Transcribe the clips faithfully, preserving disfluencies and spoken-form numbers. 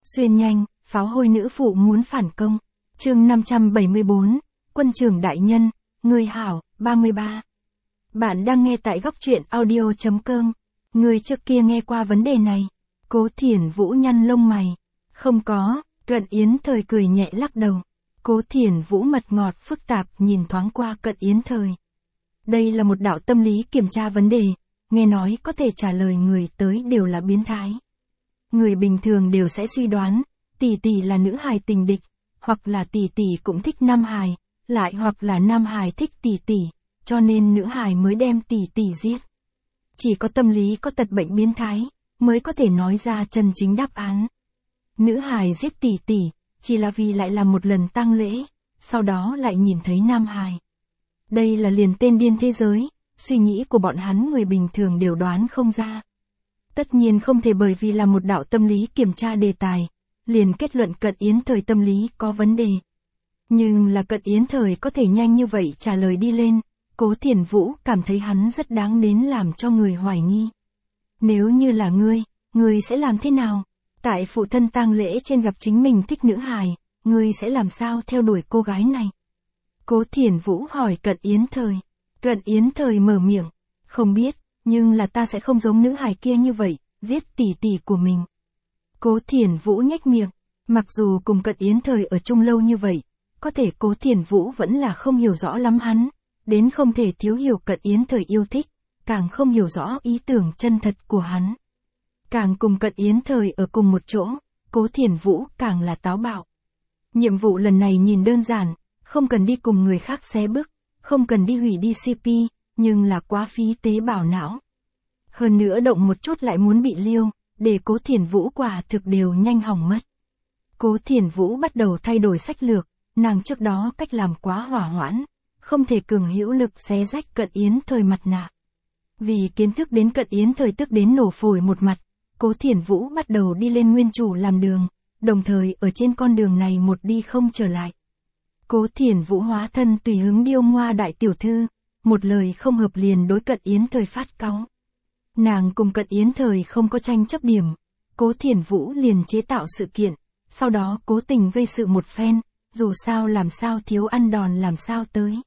Xuyên nhanh, pháo hôi nữ phụ muốn phản công. Chương năm trăm bảy mươi bốn, Quân trưởng đại nhân, người hảo, ba mươi ba. Bạn đang nghe tại góc truyện audio chấm com. Người trước kia nghe qua vấn đề này. Cố Thiển Vũ nhăn lông mày. Không có, Cận Yến Thời cười nhẹ lắc đầu. Cố Thiển Vũ mật ngọt phức tạp nhìn thoáng qua Cận Yến Thời. Đây là một đạo tâm lý kiểm tra vấn đề, nghe nói có thể trả lời người tới đều là biến thái. Người bình thường đều sẽ suy đoán, tỷ tỷ là nữ hài tình địch, hoặc là tỷ tỷ cũng thích nam hài, lại hoặc là nam hài thích tỷ tỷ, cho nên nữ hài mới đem tỷ tỷ giết. Chỉ có tâm lý có tật bệnh biến thái, mới có thể nói ra chân chính đáp án. Nữ hài giết tỷ tỷ, chỉ là vì lại làm một lần tang lễ, sau đó lại nhìn thấy nam hài. Đây là liền tên điên thế giới, suy nghĩ của bọn hắn người bình thường đều đoán không ra. Tất nhiên không thể bởi vì là một đạo tâm lý kiểm tra đề tài, liền kết luận Cận Yến Thời tâm lý có vấn đề. Nhưng là Cận Yến Thời có thể nhanh như vậy trả lời đi lên, Cố Thiển Vũ cảm thấy hắn rất đáng đến làm cho người hoài nghi. Nếu như là ngươi, ngươi sẽ làm thế nào? Tại phụ thân tang lễ trên gặp chính mình thích nữ hài, ngươi sẽ làm sao theo đuổi cô gái này? Cố Thiển Vũ hỏi Cận Yến Thời. Cận Yến Thời mở miệng, không biết, nhưng là ta sẽ không giống nữ hài kia như vậy, giết tỷ tỷ của mình. Cố Thiển Vũ nhếch miệng, mặc dù cùng Cận Yến Thời ở chung lâu như vậy, có thể Cố Thiển Vũ vẫn là không hiểu rõ lắm hắn, đến không thể thiếu hiểu Cận Yến Thời yêu thích, càng không hiểu rõ ý tưởng chân thật của hắn. Càng cùng Cận Yến Thời ở cùng một chỗ, Cố Thiển Vũ càng là táo bạo. Nhiệm vụ lần này nhìn đơn giản, không cần đi cùng người khác xé bước, không cần đi hủy đi xê pê, nhưng là quá phí tế bào não. Hơn nữa động một chút lại muốn bị liêu, để Cố Thiển Vũ quả thực đều nhanh hỏng mất. Cố Thiển Vũ bắt đầu thay đổi sách lược, nàng trước đó cách làm quá hỏa hoãn, không thể cường hữu lực xé rách Cận Yến Thời mặt nạ. Vì kiến thức đến Cận Yến Thời tức đến nổ phổi một mặt, Cố Thiển Vũ bắt đầu đi lên nguyên chủ làm đường, đồng thời ở trên con đường này một đi không trở lại. Cố Thiển Vũ hóa thân tùy hứng điêu ngoa đại tiểu thư, một lời không hợp liền đối Cận Yến Thời phát cáu. Nàng cùng Cận Yến Thời không có tranh chấp điểm, Cố Thiển Vũ liền chế tạo sự kiện, sau đó cố tình gây sự một phen, dù sao làm sao thiếu ăn đòn làm sao tới.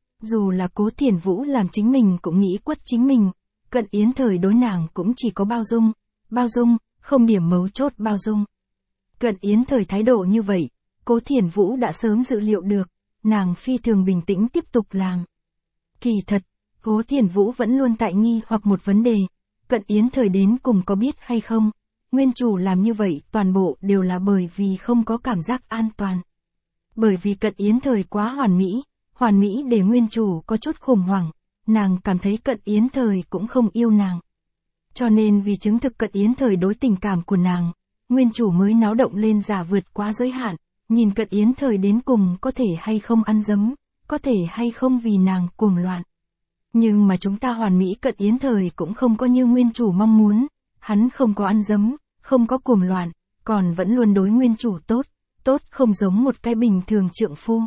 Dù là Cố Thiển Vũ làm chính mình cũng nghĩ quất chính mình, Cận Yến Thời đối nàng cũng chỉ có bao dung, bao dung, không điểm mấu chốt bao dung. Cận Yến Thời thái độ như vậy, Cố Thiển Vũ đã sớm dự liệu được, nàng phi thường bình tĩnh tiếp tục làm. Kỳ thật, Cố Thiển Vũ vẫn luôn tại nghi hoặc một vấn đề, Cận Yến Thời đến cùng có biết hay không, nguyên chủ làm như vậy toàn bộ đều là bởi vì không có cảm giác an toàn. Bởi vì Cận Yến Thời quá hoàn mỹ, hoàn mỹ để nguyên chủ có chút khủng hoảng, nàng cảm thấy Cận Yến Thời cũng không yêu nàng. Cho nên vì chứng thực Cận Yến Thời đối tình cảm của nàng, nguyên chủ mới náo động lên giả vượt quá giới hạn, nhìn Cận Yến Thời đến cùng có thể hay không ăn dấm, có thể hay không vì nàng cuồng loạn. Nhưng mà chúng ta hoàn mỹ Cận Yến Thời cũng không có như nguyên chủ mong muốn, hắn không có ăn dấm, không có cuồng loạn, còn vẫn luôn đối nguyên chủ tốt, tốt không giống một cái bình thường trượng phu.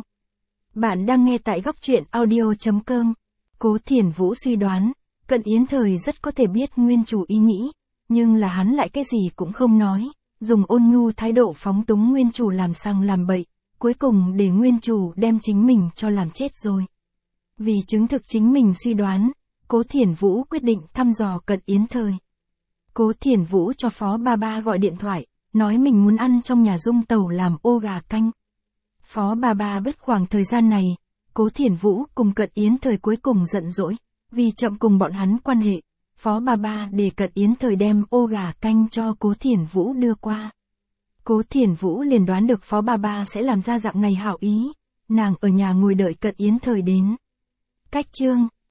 Bạn đang nghe tại góc truyện audio chấm com. Cố Thiển Vũ suy đoán, Cận Yến Thời rất có thể biết nguyên chủ ý nghĩ, nhưng là hắn lại cái gì cũng không nói, dùng ôn nhu thái độ phóng túng nguyên chủ làm sang làm bậy, cuối cùng để nguyên chủ đem chính mình cho làm chết rồi. Vì chứng thực chính mình suy đoán, Cố Thiển Vũ quyết định thăm dò Cận Yến Thời. Cố Thiển Vũ cho Phó Ba Ba gọi điện thoại, nói mình muốn ăn trong nhà Dung Tẩu làm ô gà canh. Phó Ba Ba biết khoảng thời gian này, Cố Thiển Vũ cùng Cận Yến Thời cuối cùng giận dỗi, vì chậm cùng bọn hắn quan hệ, Phó Ba Ba để Cận Yến Thời đem ô gà canh cho Cố Thiển Vũ đưa qua. Cố Thiển Vũ liền đoán được Phó Ba Ba sẽ làm ra dạng này hảo ý, nàng ở nhà ngồi đợi Cận Yến Thời đến. Cách chương